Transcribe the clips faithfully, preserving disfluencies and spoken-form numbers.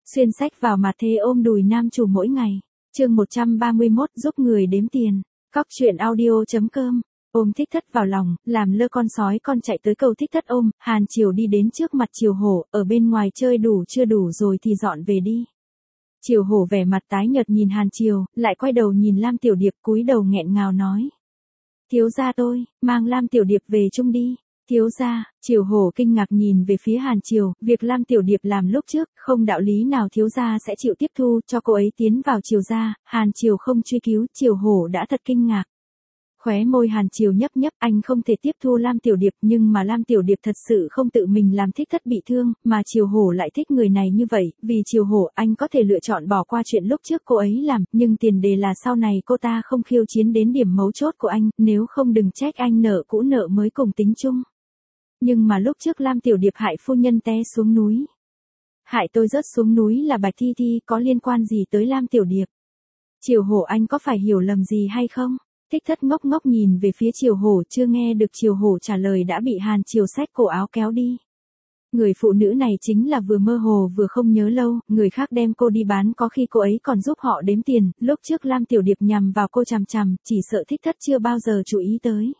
Xuyên sách vào mặt thế ôm đùi nam chủ mỗi ngày. Chương một trăm ba mươi mốt giúp người đếm tiền. Cóc truyện audio chấm com. Ôm Thích Thất vào lòng, làm lơ con sói con chạy tới cầu Thích Thất ôm, Hàn Triều đi đến trước mặt Triều Hổ, ở bên ngoài chơi đủ chưa đủ rồi thì dọn về đi. Triều Hổ vẻ mặt tái nhợt nhìn Hàn Triều, lại quay đầu nhìn Lam Tiểu Điệp cúi đầu nghẹn ngào nói. Thiếu gia tôi, mang Lam Tiểu Điệp về chung đi. Thiếu gia, Triều Hổ kinh ngạc nhìn về phía Hàn Triều, việc Lam Tiểu Điệp làm lúc trước, không đạo lý nào thiếu gia sẽ chịu tiếp thu cho cô ấy tiến vào Triều gia, Hàn Triều không truy cứu, Triều Hổ đã thật kinh ngạc. Khóe môi Hàn Triều nhấp nhấp, anh không thể tiếp thu Lam Tiểu Điệp, nhưng mà Lam Tiểu Điệp thật sự không tự mình làm Thích Thất bị thương, mà Triều Hổ lại thích người này như vậy, vì Triều Hổ anh có thể lựa chọn bỏ qua chuyện lúc trước cô ấy làm, nhưng tiền đề là sau này cô ta không khiêu chiến đến điểm mấu chốt của anh, nếu không đừng trách anh nợ cũ nợ mới cùng tính chung. Nhưng mà lúc trước Lam Tiểu Điệp hại phu nhân té xuống núi. Hại tôi rớt xuống núi là Bạch Thi Thi, có liên quan gì tới Lam Tiểu Điệp? Triều Hổ anh có phải hiểu lầm gì hay không? Thích Thất ngốc ngốc nhìn về phía Triều Hổ, chưa nghe được Triều Hổ trả lời đã bị Hàn Triều xách cổ áo kéo đi. Người phụ nữ này chính là vừa mơ hồ vừa không nhớ lâu, người khác đem cô đi bán có khi cô ấy còn giúp họ đếm tiền, lúc trước Lam Tiểu Điệp nhằm vào cô chằm chằm, chỉ sợ Thích Thất chưa bao giờ chú ý tới.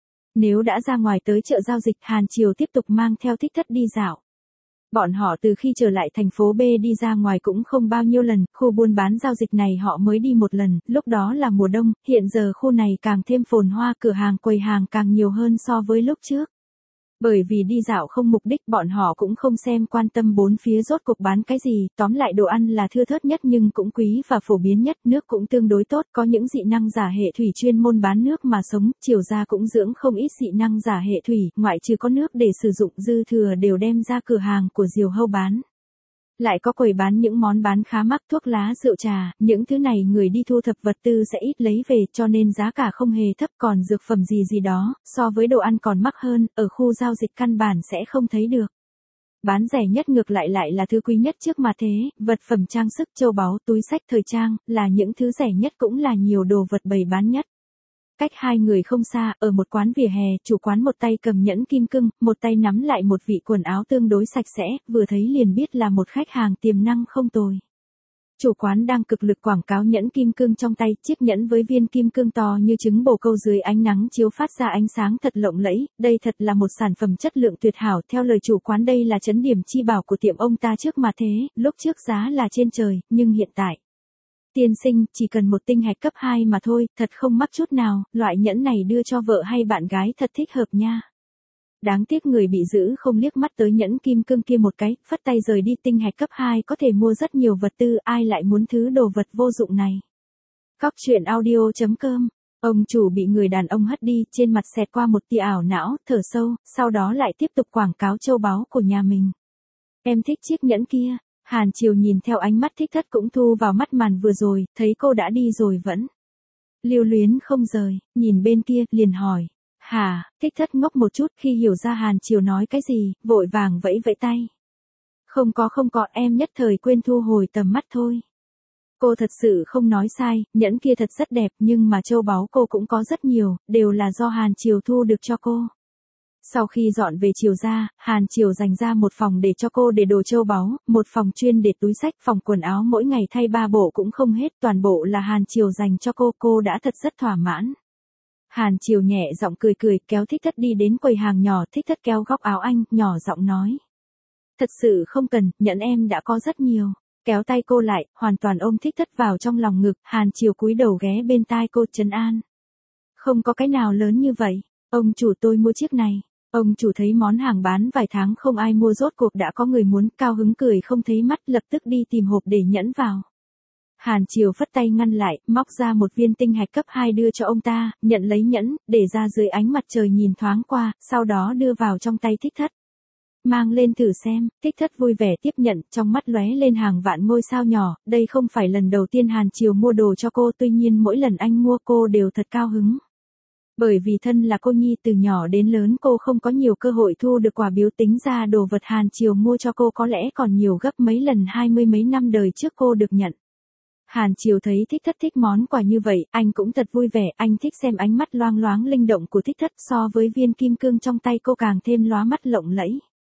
Nếu đã ra ngoài tới chợ giao dịch, Hàn Triều tiếp tục mang theo Thích Thất đi dạo. Bọn họ từ khi trở lại thành phố B đi ra ngoài cũng không bao nhiêu lần, khu buôn bán giao dịch này họ mới đi một lần, lúc đó là mùa đông, hiện giờ khu này càng thêm phồn hoa, cửa hàng quầy hàng càng nhiều hơn so với lúc trước. Bởi vì đi dạo không mục đích, bọn họ cũng không xem quan tâm bốn phía rốt cuộc bán cái gì, tóm lại đồ ăn là thưa thớt nhất nhưng cũng quý và phổ biến nhất, nước cũng tương đối tốt, có những dị năng giả hệ thủy chuyên môn bán nước mà sống, Triều gia cũng dưỡng không ít dị năng giả hệ thủy, ngoại trừ có nước để sử dụng dư thừa đều đem ra cửa hàng của Diều Hâu bán. Lại có quầy bán những món bán khá mắc, thuốc lá, rượu trà, những thứ này người đi thu thập vật tư sẽ ít lấy về cho nên giá cả không hề thấp, còn dược phẩm gì gì đó, so với đồ ăn còn mắc hơn, ở khu giao dịch căn bản sẽ không thấy được. Bán rẻ nhất ngược lại lại là thứ quý nhất trước mà thế, vật phẩm trang sức, châu báu, túi xách thời trang, là những thứ rẻ nhất cũng là nhiều đồ vật bày bán nhất. Cách hai người không xa, ở một quán vỉa hè, chủ quán một tay cầm nhẫn kim cương, một tay nắm lại một vị quần áo tương đối sạch sẽ, vừa thấy liền biết là một khách hàng tiềm năng không tồi. Chủ quán đang cực lực quảng cáo nhẫn kim cương trong tay, chiếc nhẫn với viên kim cương to như trứng bồ câu dưới ánh nắng chiếu phát ra ánh sáng thật lộng lẫy, đây thật là một sản phẩm chất lượng tuyệt hảo, theo lời chủ quán đây là trấn điểm chi bảo của tiệm ông ta trước mà thế, lúc trước giá là trên trời, nhưng hiện tại. Tiên sinh, chỉ cần một tinh hạch cấp hai mà thôi, thật không mắc chút nào, loại nhẫn này đưa cho vợ hay bạn gái thật thích hợp nha. Đáng tiếc người bị giữ không liếc mắt tới nhẫn kim cương kia một cái, phất tay rời đi, tinh hạch cấp hai có thể mua rất nhiều vật tư, ai lại muốn thứ đồ vật vô dụng này. Cóc truyện audio chấm com. Ông chủ bị người đàn ông hất đi, trên mặt xẹt qua một tia ảo não, thở sâu, sau đó lại tiếp tục quảng cáo châu báu của nhà mình. Em thích chiếc nhẫn kia. Hàn Triều nhìn theo ánh mắt Thích Thất cũng thu vào mắt màn vừa rồi, thấy cô đã đi rồi vẫn lưu luyến không rời, nhìn bên kia, liền hỏi. Hả, Thích Thất ngốc một chút khi hiểu ra Hàn Triều nói cái gì, vội vàng vẫy vẫy tay. Không có không có, em nhất thời quên thu hồi tầm mắt thôi. Cô thật sự không nói sai, nhẫn kia thật rất đẹp nhưng mà châu báu cô cũng có rất nhiều, đều là do Hàn Triều thu được cho cô. Sau khi dọn về Triều gia, Hàn Triều dành ra một phòng để cho cô để đồ châu báu, một phòng chuyên để túi xách, phòng quần áo mỗi ngày thay ba bộ cũng không hết, toàn bộ là Hàn Triều dành cho cô, cô đã thật rất thỏa mãn. Hàn Triều nhẹ giọng cười cười, kéo Thích Thất đi đến quầy hàng nhỏ, Thích Thất kéo góc áo anh, nhỏ giọng nói. Thật sự không cần, nhẫn em đã có rất nhiều. Kéo tay cô lại, hoàn toàn ôm Thích Thất vào trong lòng ngực, Hàn Triều cúi đầu ghé bên tai cô trấn an. Không có cái nào lớn như vậy, ông chủ tôi mua chiếc này. Ông chủ thấy món hàng bán vài tháng không ai mua rốt cuộc đã có người muốn, cao hứng cười không thấy mắt, lập tức đi tìm hộp để nhẫn vào. Hàn Triều phất tay ngăn lại, móc ra một viên tinh hạch cấp hai đưa cho ông ta, nhận lấy nhẫn, để ra dưới ánh mặt trời nhìn thoáng qua, sau đó đưa vào trong tay Thích Thất. Mang lên thử xem, Thích Thất vui vẻ tiếp nhận, trong mắt lóe lên hàng vạn ngôi sao nhỏ, đây không phải lần đầu tiên Hàn Triều mua đồ cho cô, tuy nhiên mỗi lần anh mua cô đều thật cao hứng. Bởi vì thân là cô nhi từ nhỏ đến lớn cô không có nhiều cơ hội thu được quà biếu, tính ra đồ vật Hàn Triều mua cho cô có lẽ còn nhiều gấp mấy lần hai mươi mấy năm đời trước cô được nhận. Hàn Triều thấy Thích Thất thích món quà như vậy, anh cũng thật vui vẻ, anh thích xem ánh mắt loang loáng linh động của Thích Thất so với viên kim cương trong tay cô càng thêm lóa mắt lộng lẫy.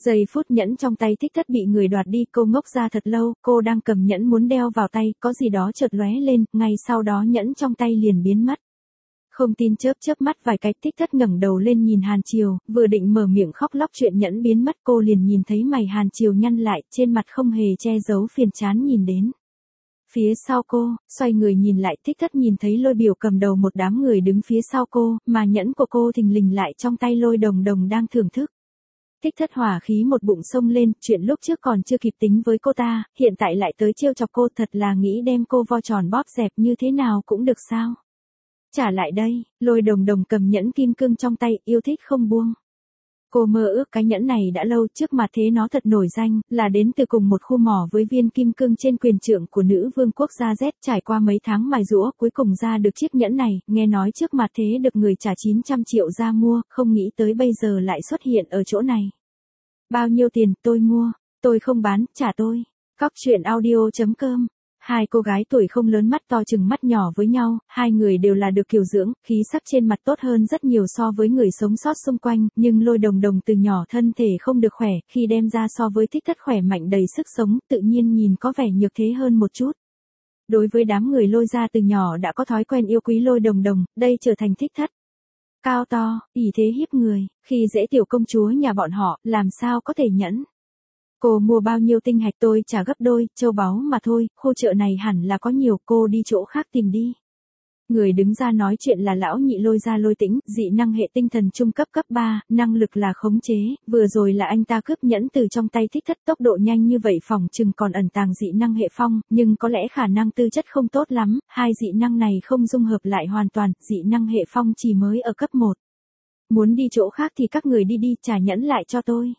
Giây phút nhẫn trong tay Thích Thất bị người đoạt đi, cô ngốc ra thật lâu, cô đang cầm nhẫn muốn đeo vào tay, có gì đó chợt lóe lên, ngay sau đó nhẫn trong tay liền biến mất. Không tin chớp chớp mắt vài cái, Thích Thất ngẩng đầu lên nhìn Hàn Triều, vừa định mở miệng khóc lóc chuyện nhẫn biến mất, cô liền nhìn thấy mày Hàn Triều nhăn lại, trên mặt không hề che giấu phiền chán nhìn đến. Phía sau cô, xoay người nhìn lại, Thích Thất nhìn thấy Lôi Biểu cầm đầu một đám người đứng phía sau cô, mà nhẫn của cô thình lình lại trong tay Lôi Đồng Đồng đang thưởng thức. Thích Thất hỏa khí một bụng sông lên, chuyện lúc trước còn chưa kịp tính với cô ta, hiện tại lại tới trêu chọc cô, thật là nghĩ đem cô vo tròn bóp dẹp như thế nào cũng được sao. Trả lại đây, Lôi Đồng Đồng cầm nhẫn kim cương trong tay, yêu thích không buông. Cô mơ ước cái nhẫn này đã lâu, trước mặt thế nó thật nổi danh, là đến từ cùng một khu mỏ với viên kim cương trên quyền trượng của nữ vương quốc gia Z, trải qua mấy tháng mài giũa, cuối cùng ra được chiếc nhẫn này, nghe nói trước mặt thế được người trả chín trăm triệu ra mua, không nghĩ tới bây giờ lại xuất hiện ở chỗ này. Bao nhiêu tiền, tôi mua, tôi không bán, trả tôi. Cóc truyện audio chấm com. Hai cô gái tuổi không lớn mắt to chừng mắt nhỏ với nhau, hai người đều là được kiều dưỡng, khí sắc trên mặt tốt hơn rất nhiều so với người sống sót xung quanh, nhưng Lôi Đồng Đồng từ nhỏ thân thể không được khỏe, khi đem ra so với Thích Thất khỏe mạnh đầy sức sống, tự nhiên nhìn có vẻ nhược thế hơn một chút. Đối với đám người Lôi gia từ nhỏ đã có thói quen yêu quý Lôi Đồng Đồng, đây trở thành Thích Thất. Cao to, ỷ thế hiếp người, khi dễ tiểu công chúa nhà bọn họ, làm sao có thể nhẫn. Cô mua bao nhiêu tinh hạch tôi trả gấp đôi, châu báu mà thôi, khu chợ này hẳn là có nhiều, cô đi chỗ khác tìm đi. Người đứng ra nói chuyện là lão nhị Lôi gia Lôi Tĩnh, dị năng hệ tinh thần trung cấp cấp ba, năng lực là khống chế, vừa rồi là anh ta cướp nhẫn từ trong tay Thích Thất, tốc độ nhanh như vậy phòng chừng còn ẩn tàng dị năng hệ phong, nhưng có lẽ khả năng tư chất không tốt lắm, hai dị năng này không dung hợp lại hoàn toàn, dị năng hệ phong chỉ mới ở cấp một. Muốn đi chỗ khác thì các người đi đi, trả nhẫn lại cho tôi.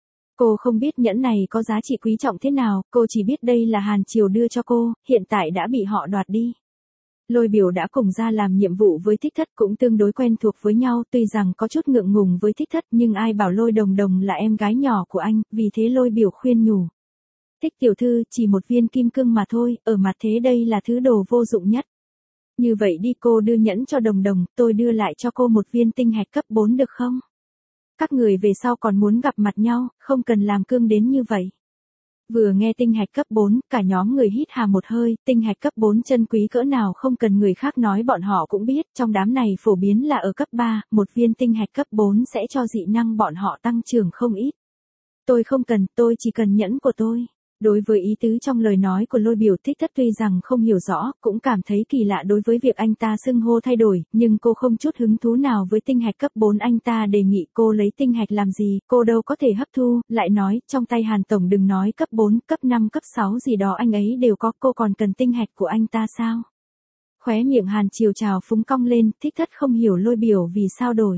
Cô không biết nhẫn này có giá trị quý trọng thế nào, cô chỉ biết đây là Hàn Triều đưa cho cô, hiện tại đã bị họ đoạt đi. Lôi Biểu đã cùng ra làm nhiệm vụ với Thích Thất, cũng tương đối quen thuộc với nhau, tuy rằng có chút ngượng ngùng với Thích Thất, nhưng ai bảo Lôi Đồng Đồng là em gái nhỏ của anh, vì thế Lôi Biểu khuyên nhủ. Thích tiểu thư, chỉ một viên kim cương mà thôi, ở mặt thế đây là thứ đồ vô dụng nhất. Như vậy đi, cô đưa nhẫn cho Đồng Đồng, tôi đưa lại cho cô một viên tinh hạch cấp bốn được không? Các người về sau còn muốn gặp mặt nhau, không cần làm cương đến như vậy. Vừa nghe tinh hạch cấp bốn, cả nhóm người hít hà một hơi, tinh hạch cấp bốn chân quý cỡ nào không cần người khác nói bọn họ cũng biết, trong đám này phổ biến là ở cấp ba, một viên tinh hạch cấp bốn sẽ cho dị năng bọn họ tăng trưởng không ít. Tôi không cần, tôi chỉ cần nhẫn của tôi. Đối với ý tứ trong lời nói của Lôi Biểu, Thích Thất tuy rằng không hiểu rõ, cũng cảm thấy kỳ lạ đối với việc anh ta xưng hô thay đổi, nhưng cô không chút hứng thú nào với tinh hạch cấp bốn anh ta đề nghị cô lấy tinh hạch làm gì, cô đâu có thể hấp thu, lại nói, trong tay Hàn Tổng đừng nói cấp bốn, cấp năm, cấp sáu gì đó anh ấy đều có, cô còn cần tinh hạch của anh ta sao? Khóe miệng Hàn Triều trào phúng cong lên, Thích Thất không hiểu Lôi Biểu vì sao đổi.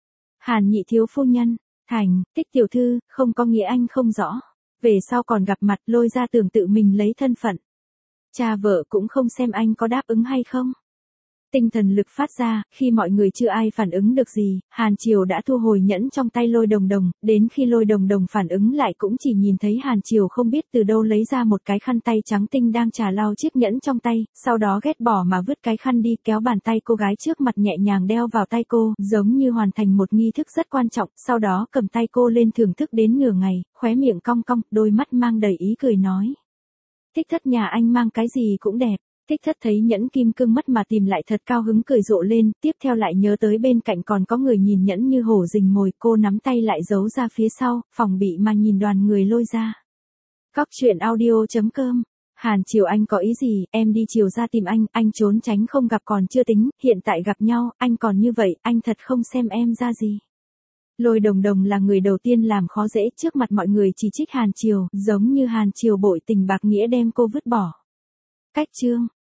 Hàn nhị thiếu phu nhân, thành, Thích tiểu thư, không có nghĩa anh không rõ. Về sau còn gặp mặt, Lôi ra tưởng tự mình lấy thân phận. Cha vợ cũng không xem anh có đáp ứng hay không. Tinh thần lực phát ra, khi mọi người chưa ai phản ứng được gì, Hàn Triều đã thu hồi nhẫn trong tay Lôi Đồng Đồng, đến khi Lôi Đồng Đồng phản ứng lại cũng chỉ nhìn thấy Hàn Triều không biết từ đâu lấy ra một cái khăn tay trắng tinh đang trà lau chiếc nhẫn trong tay, sau đó ghét bỏ mà vứt cái khăn đi, kéo bàn tay cô gái trước mặt nhẹ nhàng đeo vào tay cô, giống như hoàn thành một nghi thức rất quan trọng, sau đó cầm tay cô lên thưởng thức đến nửa ngày, khóe miệng cong cong, đôi mắt mang đầy ý cười nói. Thích Thất nhà anh mang cái gì cũng đẹp. Thích Thất thấy nhẫn kim cương mất mà tìm lại thật cao hứng cười rộ lên, tiếp theo lại nhớ tới bên cạnh còn có người nhìn nhẫn như hổ rình mồi, cô nắm tay lại giấu ra phía sau, phòng bị mà nhìn đoàn người Lôi ra. Cóc truyện audio chấm com. Hàn Triều anh có ý gì, em đi chiều ra tìm anh, anh trốn tránh không gặp còn chưa tính, hiện tại gặp nhau, anh còn như vậy, anh thật không xem em ra gì. Lôi Đồng Đồng là người đầu tiên làm khó dễ, trước mặt mọi người chỉ trích Hàn Triều, giống như Hàn Triều bội tình bạc nghĩa đem cô vứt bỏ. Cách chương